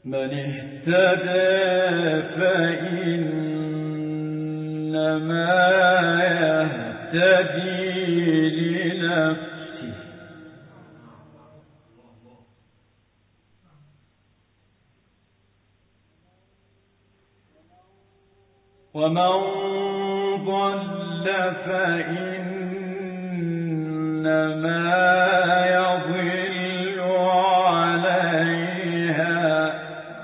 من اهتدى فإنما يهتدي لنفسه ومن ضل فإنما يضل عليها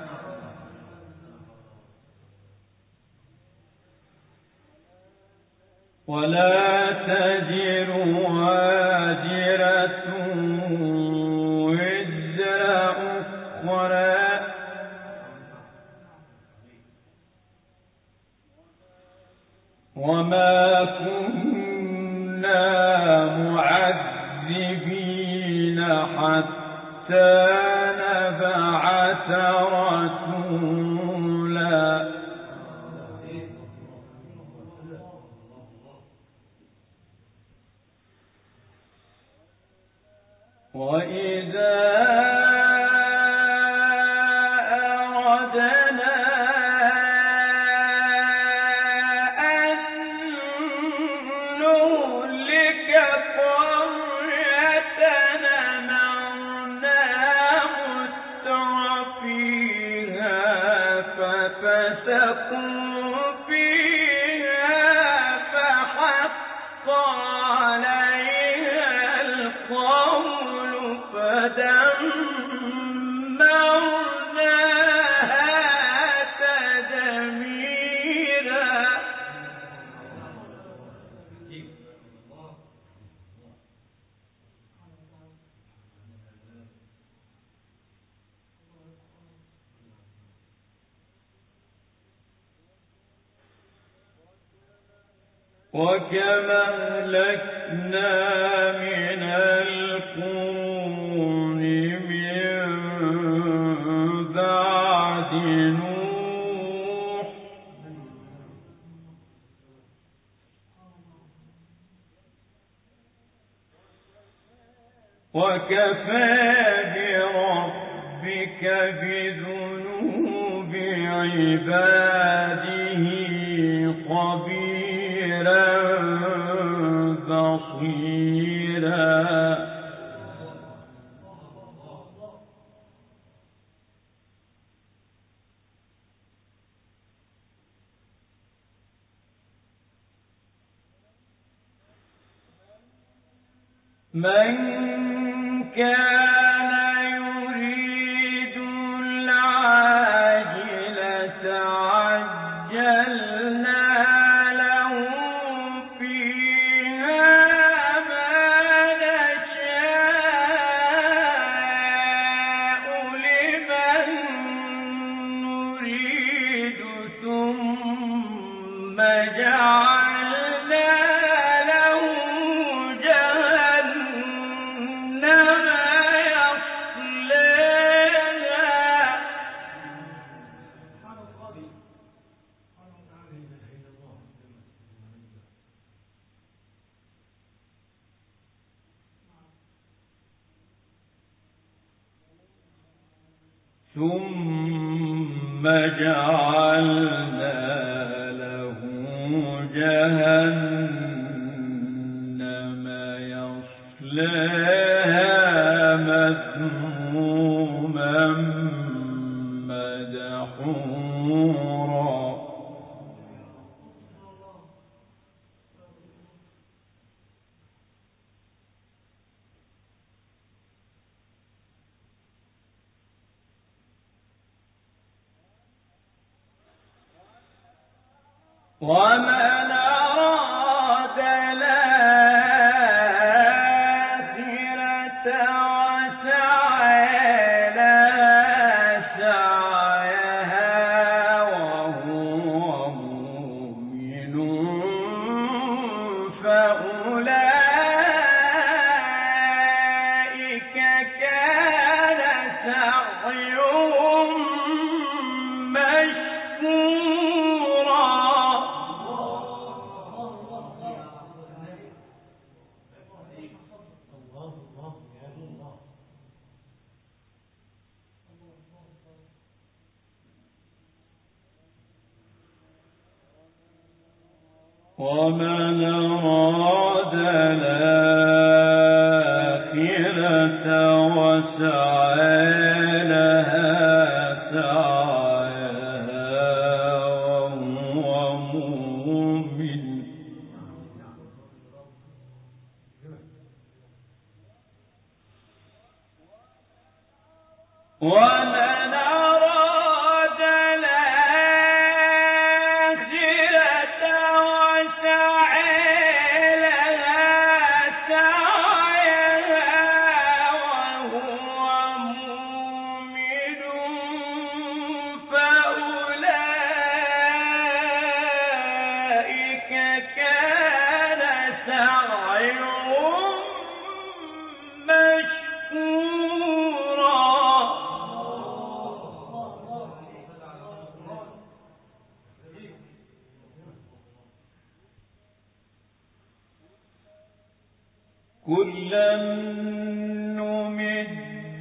ولا تزر وازرة وزر أخرى وما كنا معذبين حتى نبعث رسولا وإذا ففسقوا فيها فحق عليها القول فدمرناها تدميرا وكما أهلكنا من القرون من بعد نوح وكفى بربك بذنوب عباده خبيرا بصيرا من كان يريد العاجلة عجلنا له فيها ما نشاء لمن نريد ثم جعلنا له جهنم يصلاها ثم جعلنا له جهنم يصلاها مذموما مدحورا ومن أراد الآخرة وسعى لها سعيها وهو مؤمن فأولئك كان سعيهم مشكورا ومن أراد الآخرة وسعى لها سعيها وهو مؤمن ومن أراد الآخرة وسعى لها سعيها وهو مؤمن فأولئك كان سعيهم مشكورا. كلا نمد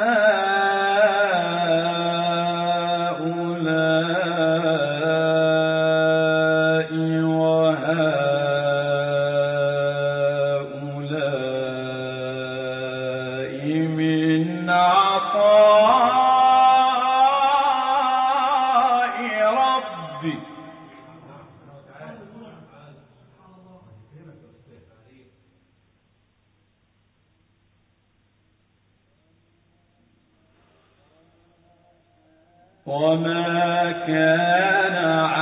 هؤلاء وهؤلاء من عطاء ربك وما كان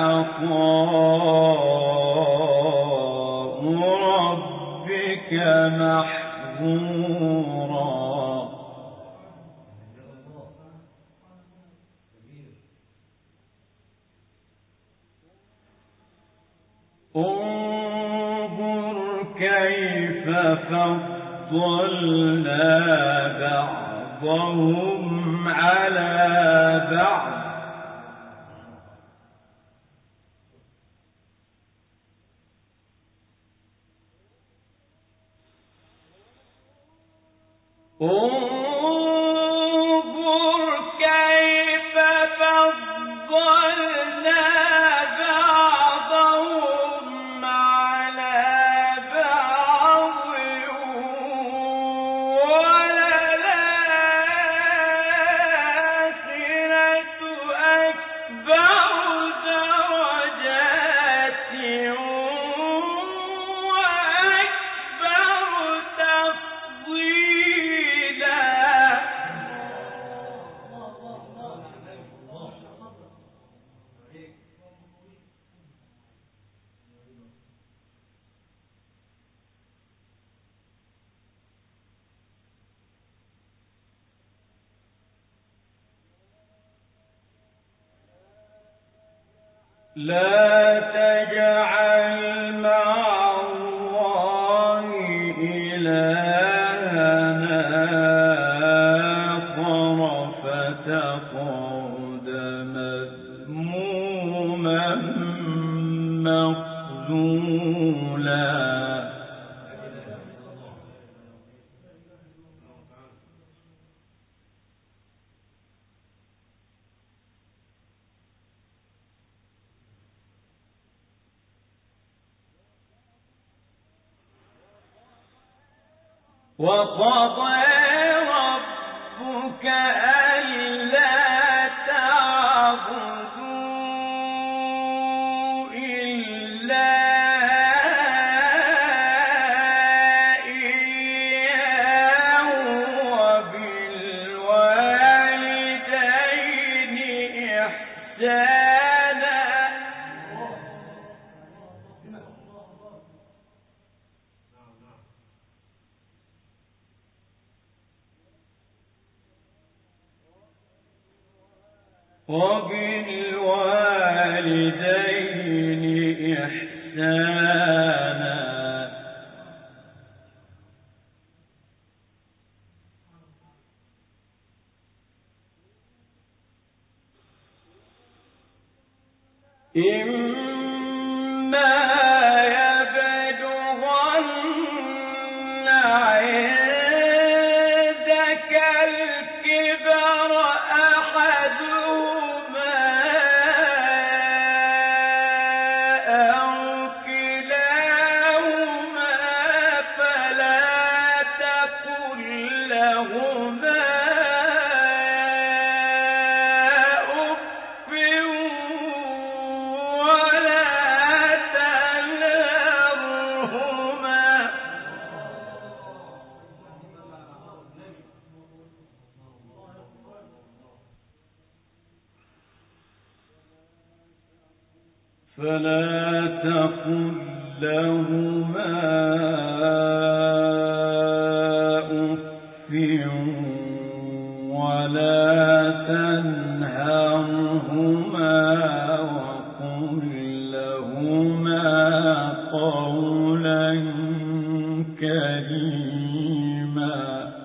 عطاء ربك محظورا. انظر كيف فضلنا بعضهم على بعض انظر كيف فضلنا بعضهم على بعض وللآخرة أكبر درجات وأكبر تفضيلا. لا تجعل مع الله إلهنا آخر فتقعد مذموما مخذولا. وقضى ربك ألا تعبدوا إلا إياه وبالوالدين إحسانا وبالوالدين إحسانا إما يبلغن عندك الكبر أحدهما أو كلاهما لهما أف ولا تنهرهما فلا تقل لهما أف ولا تنهرهما وقل لهما قولا كريما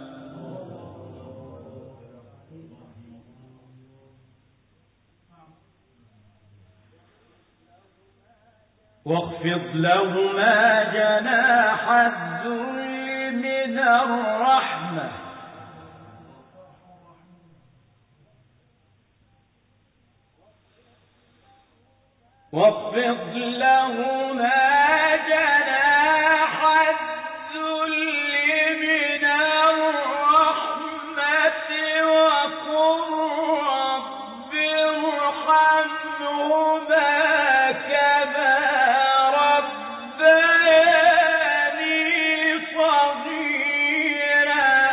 واخفض لهما جناح الذل من الرحمة واخفض لهما جناح الذل من الرحمة وقل رب ارحمهما كما ربياني صغيرا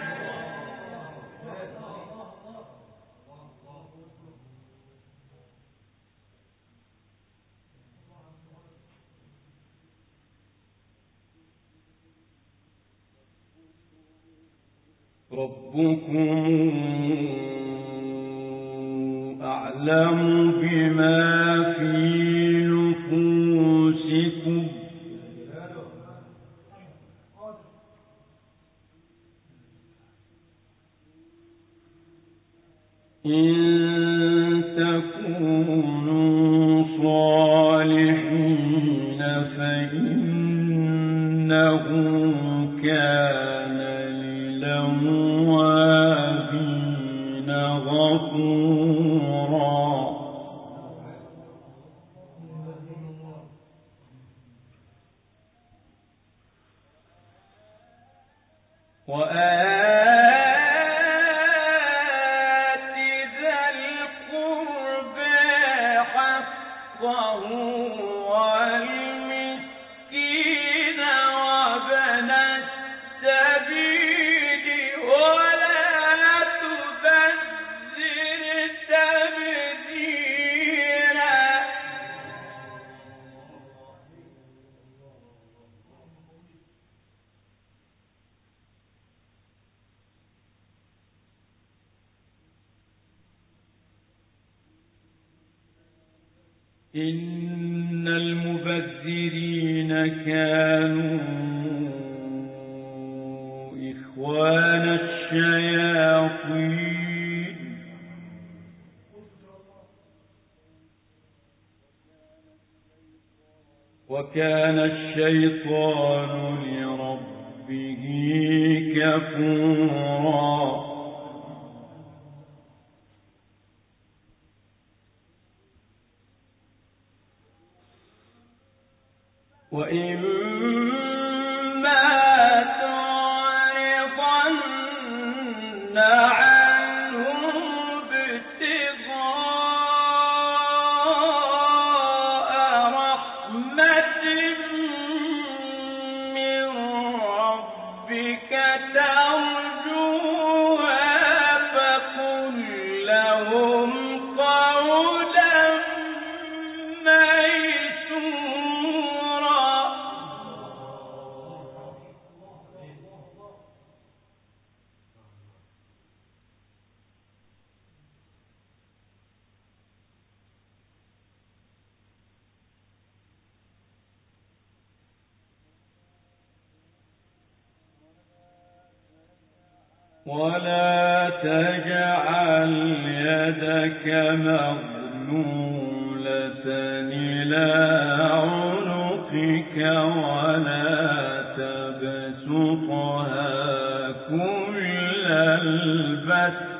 ربكم أعلم بما في نفوسكم إن تكونوا صالحين فإنه كان للأوابين غفورا وآت ذا القربى حقه والمسكين وابن السبيل ولا تبذر تبذيرا إن المبذرين كانوا إخوان الشياطين وكان الشيطان لربه كفورا وإما تعرضن عنهم ابتغاء رحمة من ربك ترجوها فقل لهم قولا ميسورا ولا تجعل يدك مغلولة إلى عنقك ولا تبسطها كل البسط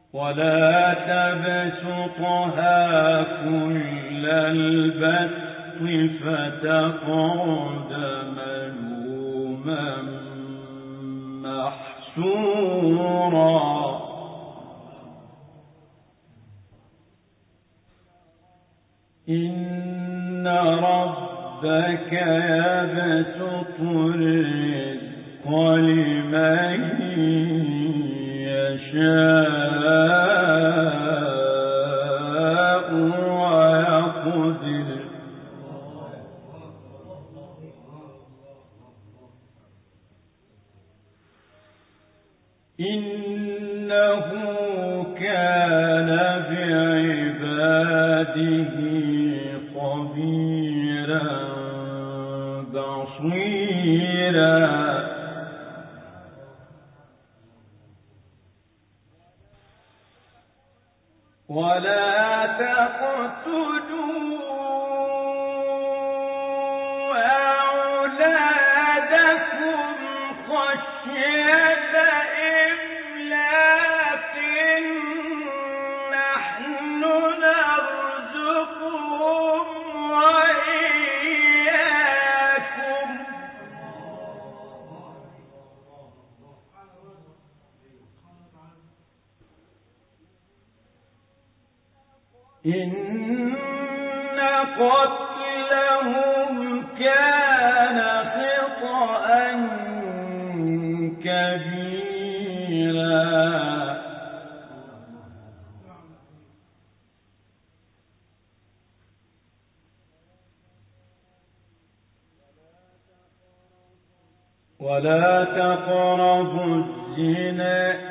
ولا تبسطها كل البسط فتقعد ملوما محسورا إن ربك يبسط الرزق لمن يشاء ويقدر إنه كان بعباده خبيرا بصيرا ولا تقتلوا أولادكم خشية إملاق نحن نرزقهم وإياكم إن قتلهم كان خطأ كبيرا ولا تقربوا الزنا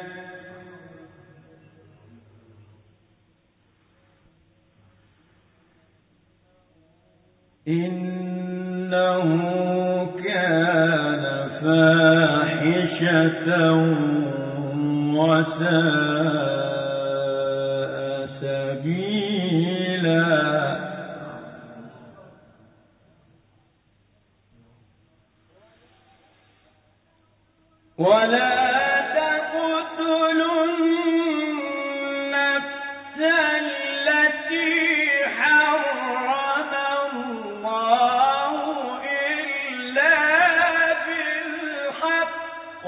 إنه كان فاحشة وساء سبيلا ولا تقتلوا النفس التي حرم الله إلا بالحق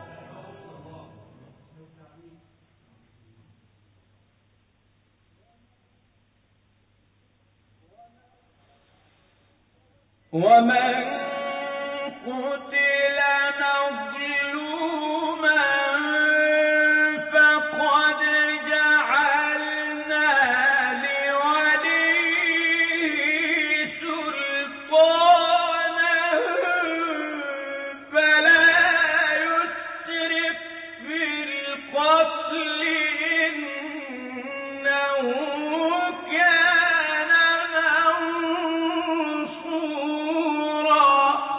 ومن قتل مظلوما فقد جعلنا لوليه سلطانا فلا يسرف في القتل إنه كان منصورا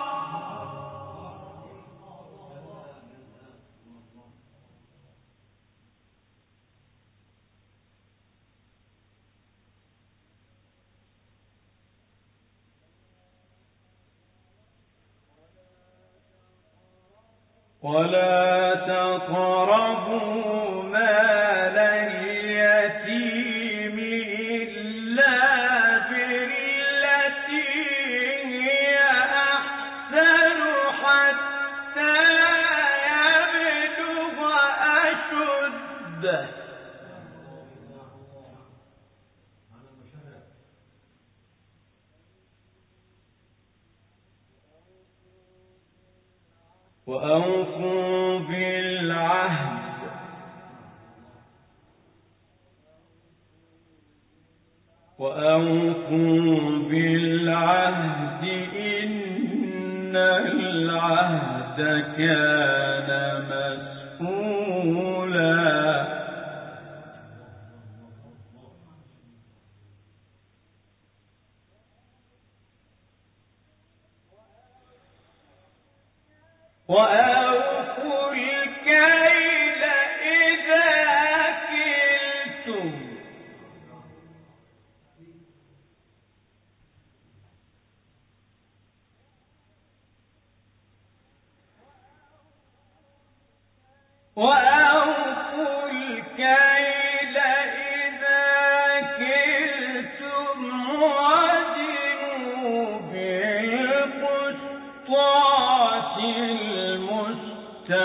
ولا تقربوا مال اليتيم إلا بالتي هي أحسن حتى يبلغ أشده وأوفوا بالعهد إن العهد كان مسؤولا وأوفوا الكيل إذا كلتم وأوفوا الكيل إذا كلتم وزنوا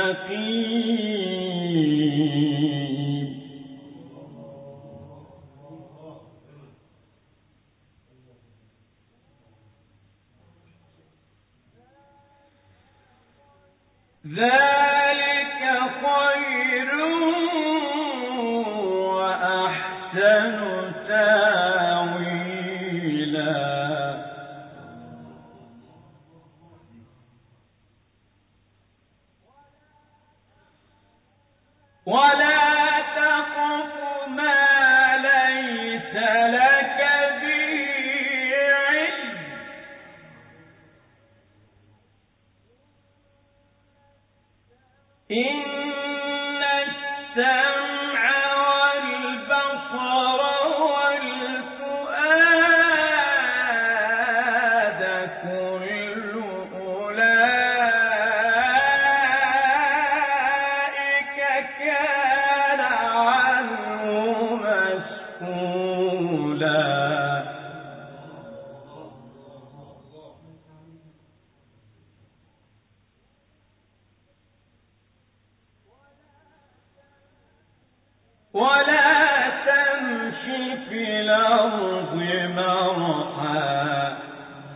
مستقيم. ذلك خير وأحسن تاويلا. ولا تقف ما ليس لك به علم، إن السمع والبصر والفؤاد كل أولئك كان عنه مسؤولا. ولا تمش في الأرض مرحا،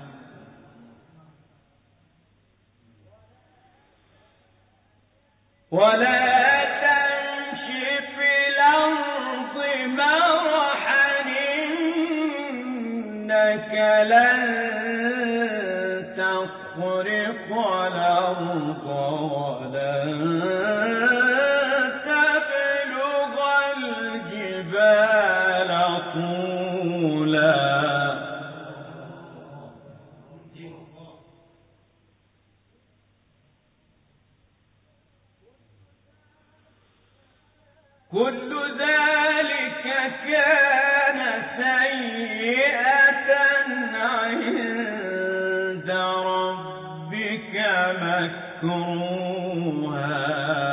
ولا تمش في الأرض مرحا، إنك لن تخرق الأرض ولن تبلغ الجبال طولا. كل ذلك كان سيئة عند ربك مكروها.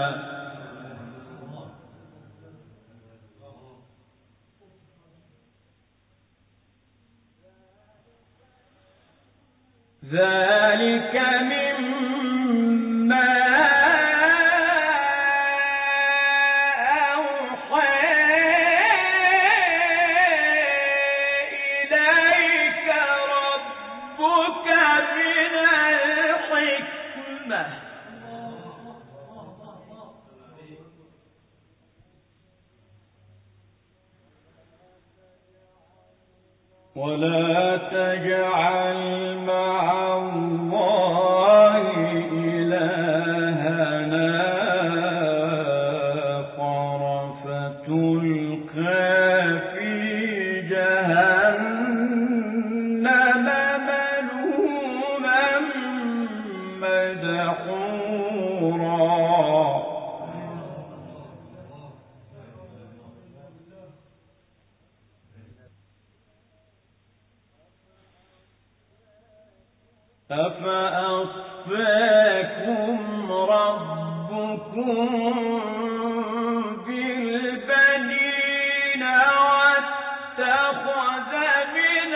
ذلك مما ولا تجعل مع الله إلهنا آخر فتلقى في جهنم ملوما مدحورا. أفأصفاكم ربكم بالبنين واتخذ من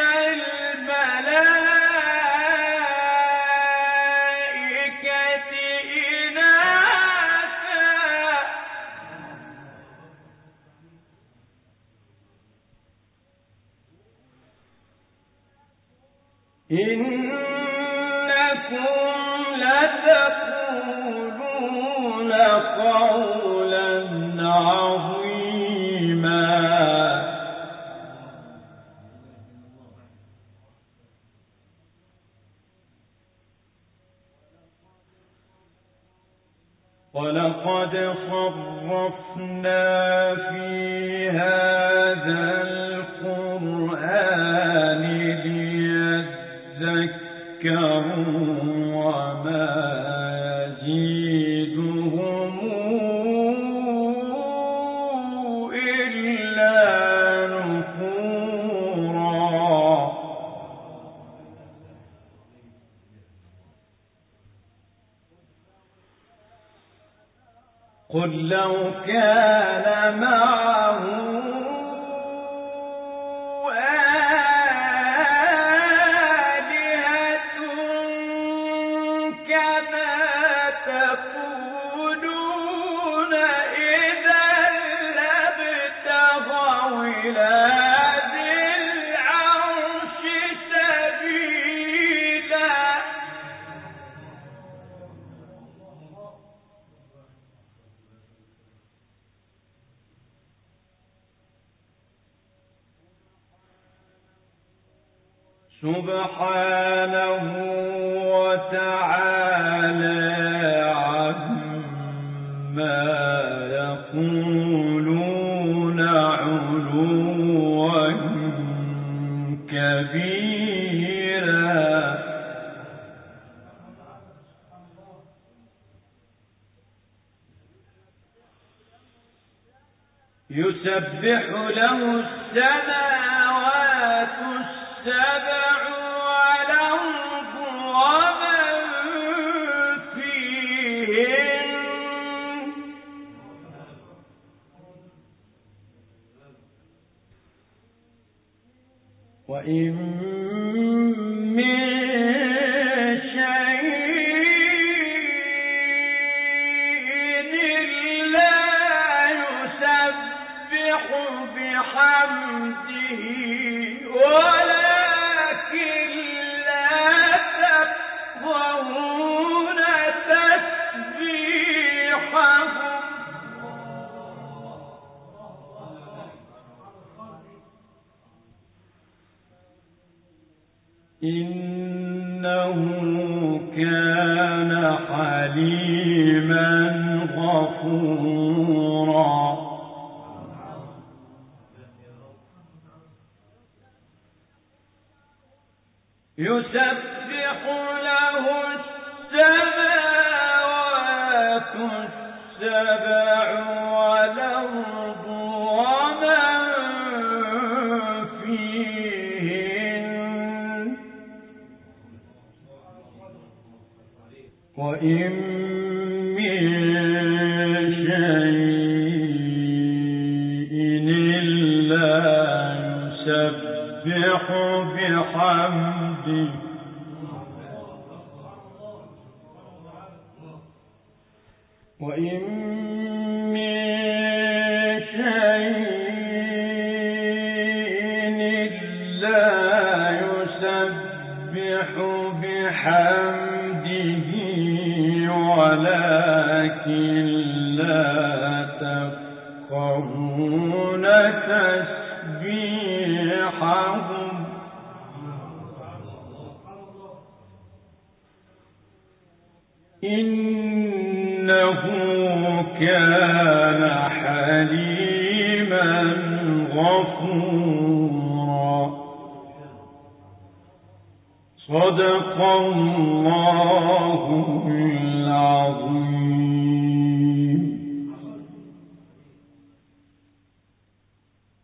الملائكة إناثا، إنكم لتقولون قولا عظيما. ولقد صرفنا في هذا القرآن ليذكروا وما يزيدهم إلا نفورا. قل لو كان معه آلهة كما تقولون سبحانه وتعالى عما يقولون علوا كبيرا. يسبح له السماوات السبع والأرض ومن فيهن وإن من شيء إلا يسبح بحمده ولكن لا تفقهون تسبيحهم إنه كان حليما غفورا. يسبح له السماوات السبع والأرض ومن فيهن وإن من شيء إلا يسبح بحمده وإن من شيء إلا يسبح بحمده ولكن لا تفقهون تسبيحهم إنه كان حليما غفورا. صدق الله العظيم.